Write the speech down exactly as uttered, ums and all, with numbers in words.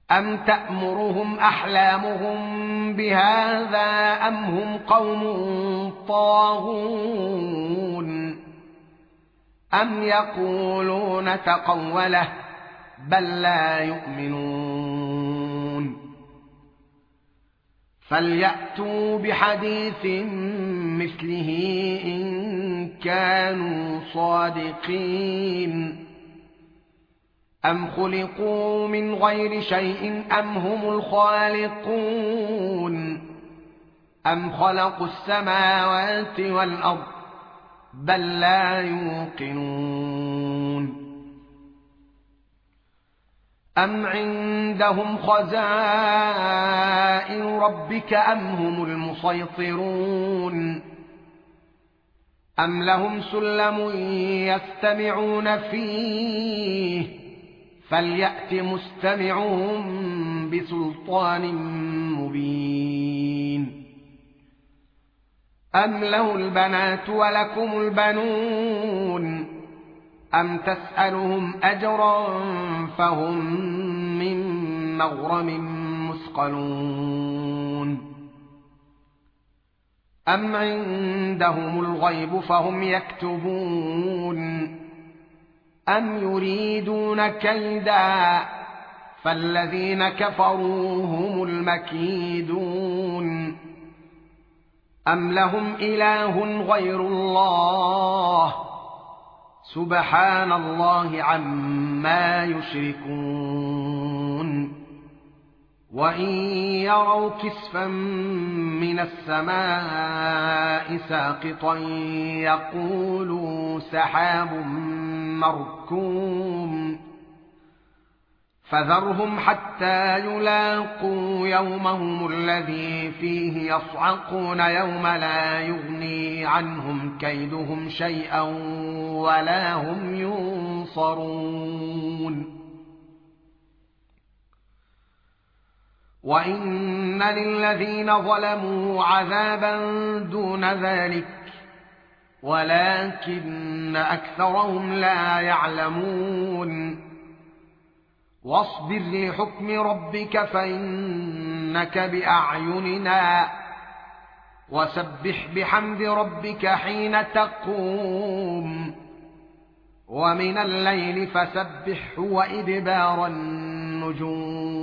أم تأمرهم أحلامهم بهذا أم هم قوم طاغون أم يقولون تقوله بل لا يؤمنون فليأتوا بحديث مثله إن كانوا صادقين أم خلقوا من غير شيء أم هم الخالقون أم خلقوا السماوات والأرض بل لا يوقنون أم عندهم خزائن ربك أم هم المسيطرون أم لهم سلم يستمعون فيه فليأت مستمعهم بسلطان مبين أم له البنات ولكم البنون أم تسألهم أجرا فهم من مغرم مثقلون أم عندهم الغيب فهم يكتبون أم يريدون كيدا فالذين كفروا هم المكيدون أم لهم إله غير الله سبحان الله عما يشركون وإن يروا كسفا من السماء ساقطا يقولوا سحاب مركوم فذرهم حتى يلاقوا يومهم الذي فيه يصعقون يوم لا يغني عنهم كيدهم شيئا ولا هم ينصرون وإن للذين ظلموا عذابا دون ذلك ولكن أكثرهم لا يعلمون واصبر لحكم ربك فإنك بأعيننا وسبح بحمد ربك حين تقوم ومن الليل فسبحه وإدبار النجوم